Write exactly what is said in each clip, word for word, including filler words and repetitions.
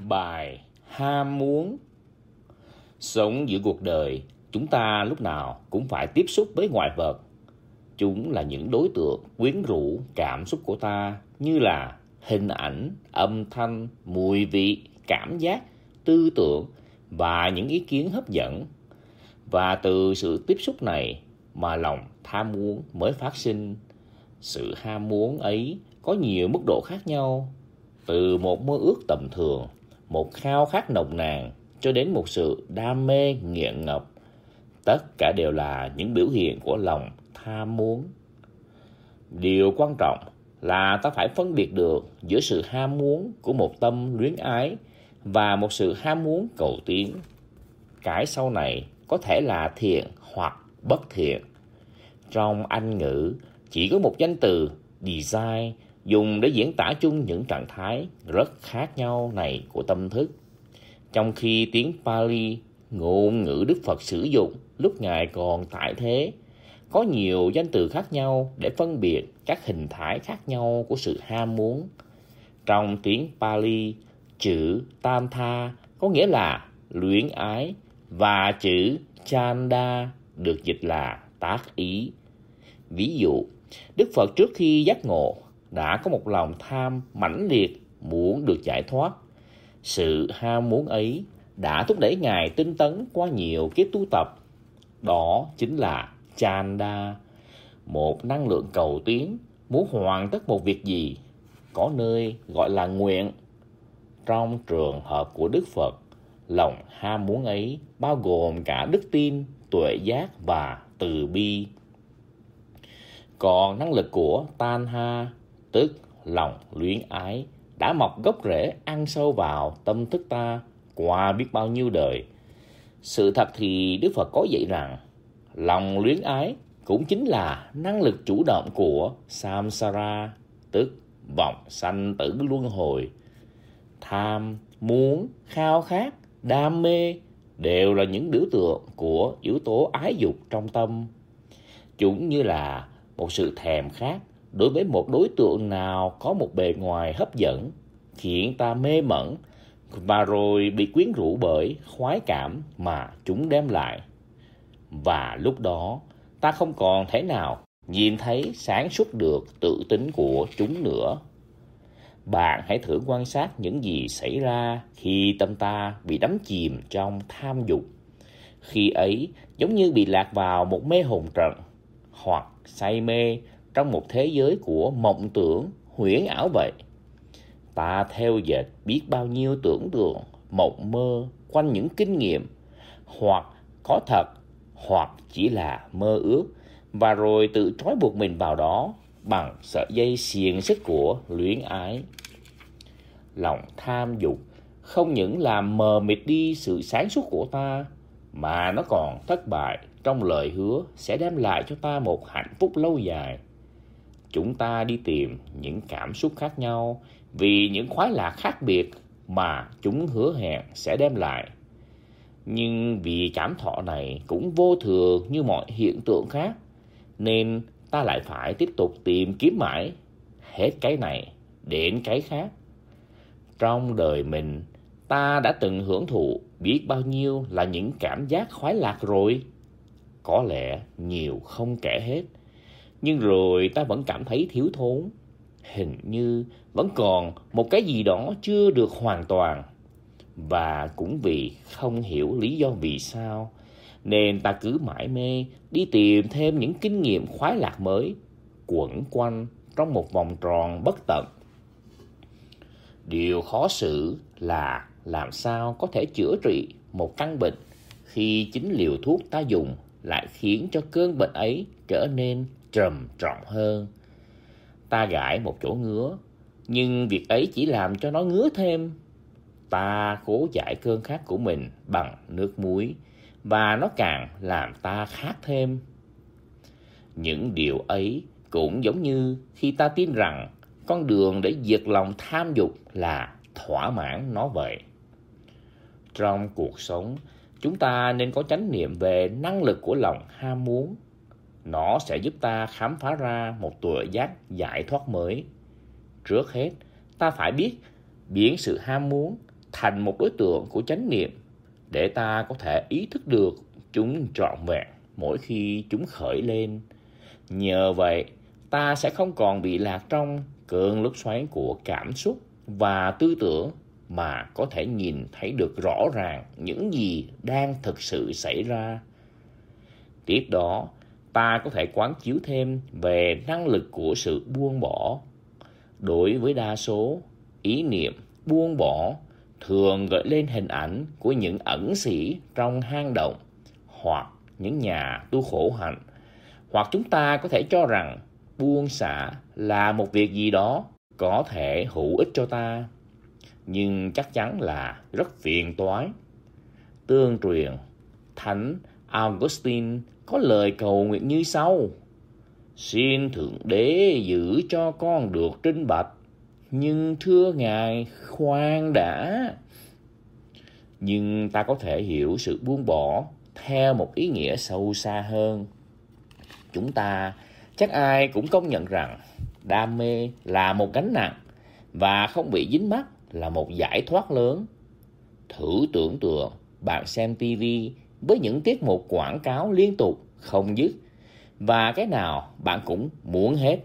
Bài ham muốn. Sống giữa cuộc đời, chúng ta lúc nào cũng phải tiếp xúc với ngoại vật. Chúng là những đối tượng quyến rũ cảm xúc của ta, như là hình ảnh, âm thanh, mùi vị, cảm giác, tư tưởng và những ý kiến hấp dẫn. Và từ sự tiếp xúc này mà lòng tham muốn mới phát sinh. Sự ham muốn ấy có nhiều mức độ khác nhau, từ một mơ ước tầm thường, một khao khát nồng nàn, cho đến một sự đam mê nghiện ngập. Tất cả đều là những biểu hiện của lòng tham muốn. Điều quan trọng là ta phải phân biệt được giữa sự ham muốn của một tâm luyến ái và một sự ham muốn cầu tiến. Cái sau này có thể là thiện hoặc bất thiện. Trong Anh ngữ, chỉ có một danh từ desire dùng để diễn tả chung những trạng thái rất khác nhau này của tâm thức. Trong khi tiếng Pali, ngôn ngữ Đức Phật sử dụng lúc Ngài còn tại thế, có nhiều danh từ khác nhau để phân biệt các hình thái khác nhau của sự ham muốn. Trong tiếng Pali, chữ Tantha có nghĩa là luyến ái và chữ Chanda được dịch là tác ý. Ví dụ, Đức Phật trước khi giác ngộ đã có một lòng tham mãnh liệt muốn được giải thoát. Sự ham muốn ấy đã thúc đẩy Ngài tinh tấn qua nhiều kiếp tu tập. Đó chính là Chanda, một năng lượng cầu tiến, muốn hoàn tất một việc gì, có nơi gọi là nguyện. Trong trường hợp của Đức Phật, lòng ham muốn ấy bao gồm cả đức tin, tuệ giác và từ bi. Còn năng lực của Tanha, tức lòng luyến ái, đã mọc gốc rễ ăn sâu vào tâm thức ta qua biết bao nhiêu đời. Sự thật thì Đức Phật có dạy rằng lòng luyến ái cũng chính là năng lực chủ động của samsara, tức vòng sanh tử luân hồi. Tham, muốn, khao khát, đam mê đều là những biểu tượng của yếu tố ái dục trong tâm. Chúng như là một sự thèm khát đối với một đối tượng nào có một bề ngoài hấp dẫn, khiến ta mê mẩn và rồi bị quyến rũ bởi khoái cảm mà chúng đem lại. Và lúc đó, ta không còn thể nào nhìn thấy sáng suốt được tự tính của chúng nữa. Bạn hãy thử quan sát những gì xảy ra khi tâm ta bị đắm chìm trong tham dục. Khi ấy, giống như bị lạc vào một mê hồn trận, hoặc say mê trong một thế giới của mộng tưởng, huyễn ảo vậy. Ta theo dệt biết bao nhiêu tưởng tượng, mộng mơ quanh những kinh nghiệm, hoặc có thật, hoặc chỉ là mơ ước, và rồi tự trói buộc mình vào đó bằng sợi dây xiềng xích của luyến ái. Lòng tham dục không những làm mờ mịt đi sự sáng suốt của ta, mà nó còn thất bại trong lời hứa sẽ đem lại cho ta một hạnh phúc lâu dài. Chúng ta đi tìm những cảm xúc khác nhau vì những khoái lạc khác biệt mà chúng hứa hẹn sẽ đem lại. Nhưng vì cảm thọ này cũng vô thường như mọi hiện tượng khác, nên ta lại phải tiếp tục tìm kiếm mãi, hết cái này đến cái khác. Trong đời mình, ta đã từng hưởng thụ biết bao nhiêu là những cảm giác khoái lạc rồi. Có lẽ nhiều không kể hết, nhưng rồi ta vẫn cảm thấy thiếu thốn. Hình như vẫn còn một cái gì đó chưa được hoàn toàn. Và cũng vì không hiểu lý do vì sao, nên ta cứ mải mê đi tìm thêm những kinh nghiệm khoái lạc mới, quẩn quanh trong một vòng tròn bất tận. Điều khó xử là làm sao có thể chữa trị một căn bệnh khi chính liều thuốc ta dùng lại khiến cho cơn bệnh ấy trở nên trầm trọng hơn. Ta gãi một chỗ ngứa, nhưng việc ấy chỉ làm cho nó ngứa thêm. Ta cố giải cơn khát của mình bằng nước muối, và nó càng làm ta khát thêm. Những điều ấy cũng giống như khi ta tin rằng con đường để diệt lòng tham dục là thỏa mãn nó vậy. Trong cuộc sống, chúng ta nên có chánh niệm về năng lực của lòng ham muốn. Nó sẽ giúp ta khám phá ra một tuệ giác giải thoát mới. Trước hết, ta phải biết biến sự ham muốn thành một đối tượng của chánh niệm để ta có thể ý thức được chúng trọn vẹn mỗi khi chúng khởi lên. Nhờ vậy, ta sẽ không còn bị lạc trong cơn lốc xoáy của cảm xúc và tư tưởng, mà có thể nhìn thấy được rõ ràng những gì đang thực sự xảy ra. Tiếp đó, ta có thể quán chiếu thêm về năng lực của sự buông bỏ. Đối với đa số, ý niệm buông bỏ thường gợi lên hình ảnh của những ẩn sĩ trong hang động hoặc những nhà tu khổ hạnh, hoặc chúng ta có thể cho rằng buông xả là một việc gì đó có thể hữu ích cho ta, nhưng chắc chắn là rất phiền toái. Tương truyền, Thánh Augustine có lời cầu nguyện như sau: xin Thượng Đế giữ cho con được trinh bạch, nhưng thưa Ngài, khoan đã. Nhưng ta có thể hiểu sự buông bỏ theo một ý nghĩa sâu xa hơn. Chúng ta chắc ai cũng công nhận rằng đam mê là một gánh nặng và không bị dính mắc là một giải thoát lớn. Thử tưởng tượng bạn xem ti vi với những tiết mục quảng cáo liên tục không dứt, và cái nào bạn cũng muốn hết.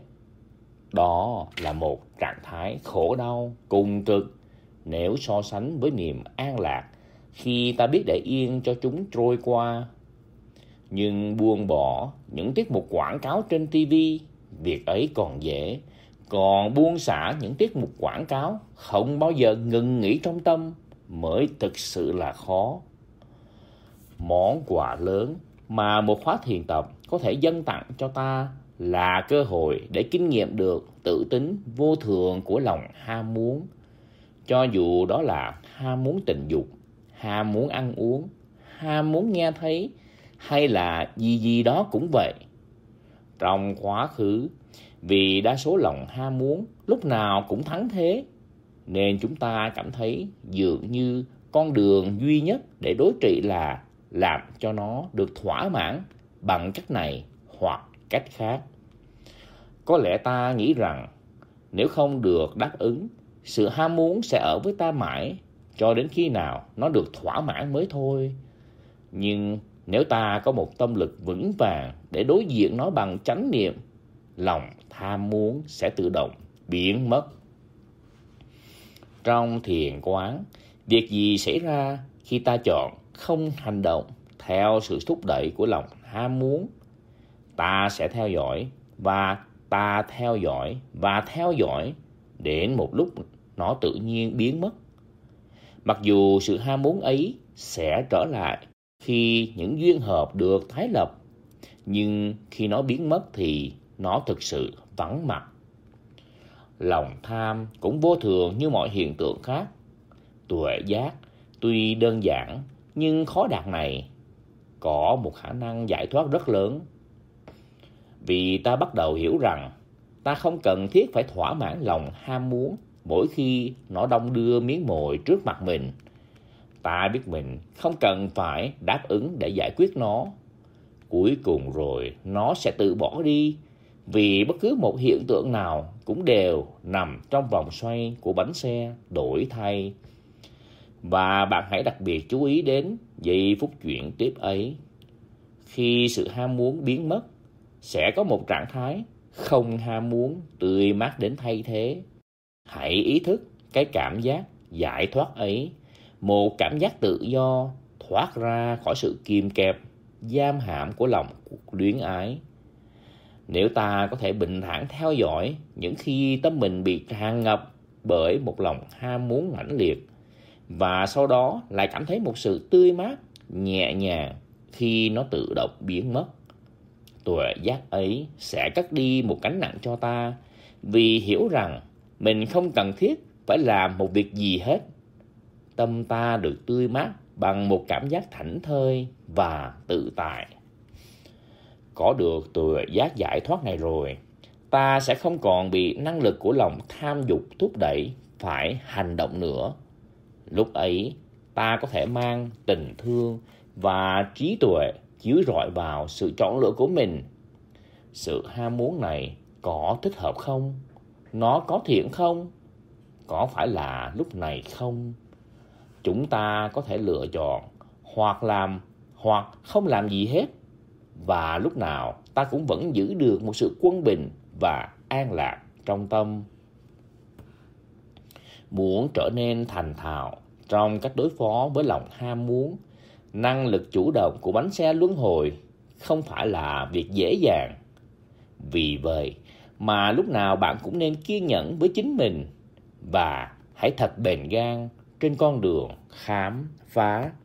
Đó là một trạng thái khổ đau cùng cực nếu so sánh với niềm an lạc khi ta biết để yên cho chúng trôi qua. Nhưng buông bỏ những tiết mục quảng cáo trên ti vi, việc ấy còn dễ. Còn buông xả những tiết mục quảng cáo không bao giờ ngừng nghỉ trong tâm mới thực sự là khó. Món quà lớn mà một khóa thiền tập có thể dâng tặng cho ta là cơ hội để kinh nghiệm được tự tính vô thường của lòng ham muốn. Cho dù đó là ham muốn tình dục, ham muốn ăn uống, ham muốn nghe thấy, hay là gì gì đó cũng vậy. Trong quá khứ, vì đa số lòng ham muốn lúc nào cũng thắng thế, nên chúng ta cảm thấy dường như con đường duy nhất để đối trị là làm cho nó được thỏa mãn bằng cách này hoặc cách khác. Có lẽ ta nghĩ rằng nếu không được đáp ứng, sự ham muốn sẽ ở với ta mãi cho đến khi nào nó được thỏa mãn mới thôi. Nhưng nếu ta có một tâm lực vững vàng để đối diện nó bằng chánh niệm, lòng tham muốn sẽ tự động biến mất. Trong thiền quán, việc gì xảy ra khi ta chọn không hành động theo sự thúc đẩy của lòng ham muốn? Ta sẽ theo dõi và ta theo dõi và theo dõi đến một lúc nó tự nhiên biến mất. Mặc dù sự ham muốn ấy sẽ trở lại khi những duyên hợp được tái lập, nhưng khi nó biến mất thì nó thực sự vắng mặt. Lòng tham cũng vô thường như mọi hiện tượng khác. Tuệ giác tuy đơn giản nhưng khó đạt này có một khả năng giải thoát rất lớn. Vì ta bắt đầu hiểu rằng ta không cần thiết phải thỏa mãn lòng ham muốn mỗi khi nó đong đưa miếng mồi trước mặt mình. Ta biết mình không cần phải đáp ứng để giải quyết nó. Cuối cùng rồi nó sẽ tự bỏ đi, vì bất cứ một hiện tượng nào cũng đều nằm trong vòng xoay của bánh xe đổi thay. Và bạn hãy đặc biệt chú ý đến giây phút chuyển tiếp ấy. Khi sự ham muốn biến mất, sẽ có một trạng thái không ham muốn tươi mát đến thay thế. Hãy ý thức cái cảm giác giải thoát ấy, một cảm giác tự do thoát ra khỏi sự kìm kẹp, giam hãm của lòng luyến ái. Nếu ta có thể bình thản theo dõi những khi tâm mình bị tràn ngập bởi một lòng ham muốn mãnh liệt, và sau đó lại cảm thấy một sự tươi mát, nhẹ nhàng khi nó tự động biến mất, tuệ giác ấy sẽ cất đi một gánh nặng cho ta, vì hiểu rằng mình không cần thiết phải làm một việc gì hết. Tâm ta được tươi mát bằng một cảm giác thảnh thơi và tự tại. Có được tuệ giác giải thoát này rồi, ta sẽ không còn bị năng lực của lòng tham dục thúc đẩy phải hành động nữa. Lúc ấy, ta có thể mang tình thương và trí tuệ chiếu rọi vào sự chọn lựa của mình. Sự ham muốn này có thích hợp không? Nó có thiện không? Có phải là lúc này không? Chúng ta có thể lựa chọn hoặc làm hoặc không làm gì hết, và lúc nào ta cũng vẫn giữ được một sự quân bình và an lạc trong tâm. Muốn trở nên thành thạo trong cách đối phó với lòng ham muốn, năng lực chủ động của bánh xe luân hồi không phải là việc dễ dàng. Vì vậy mà lúc nào bạn cũng nên kiên nhẫn với chính mình và hãy thật bền gan trên con đường khám phá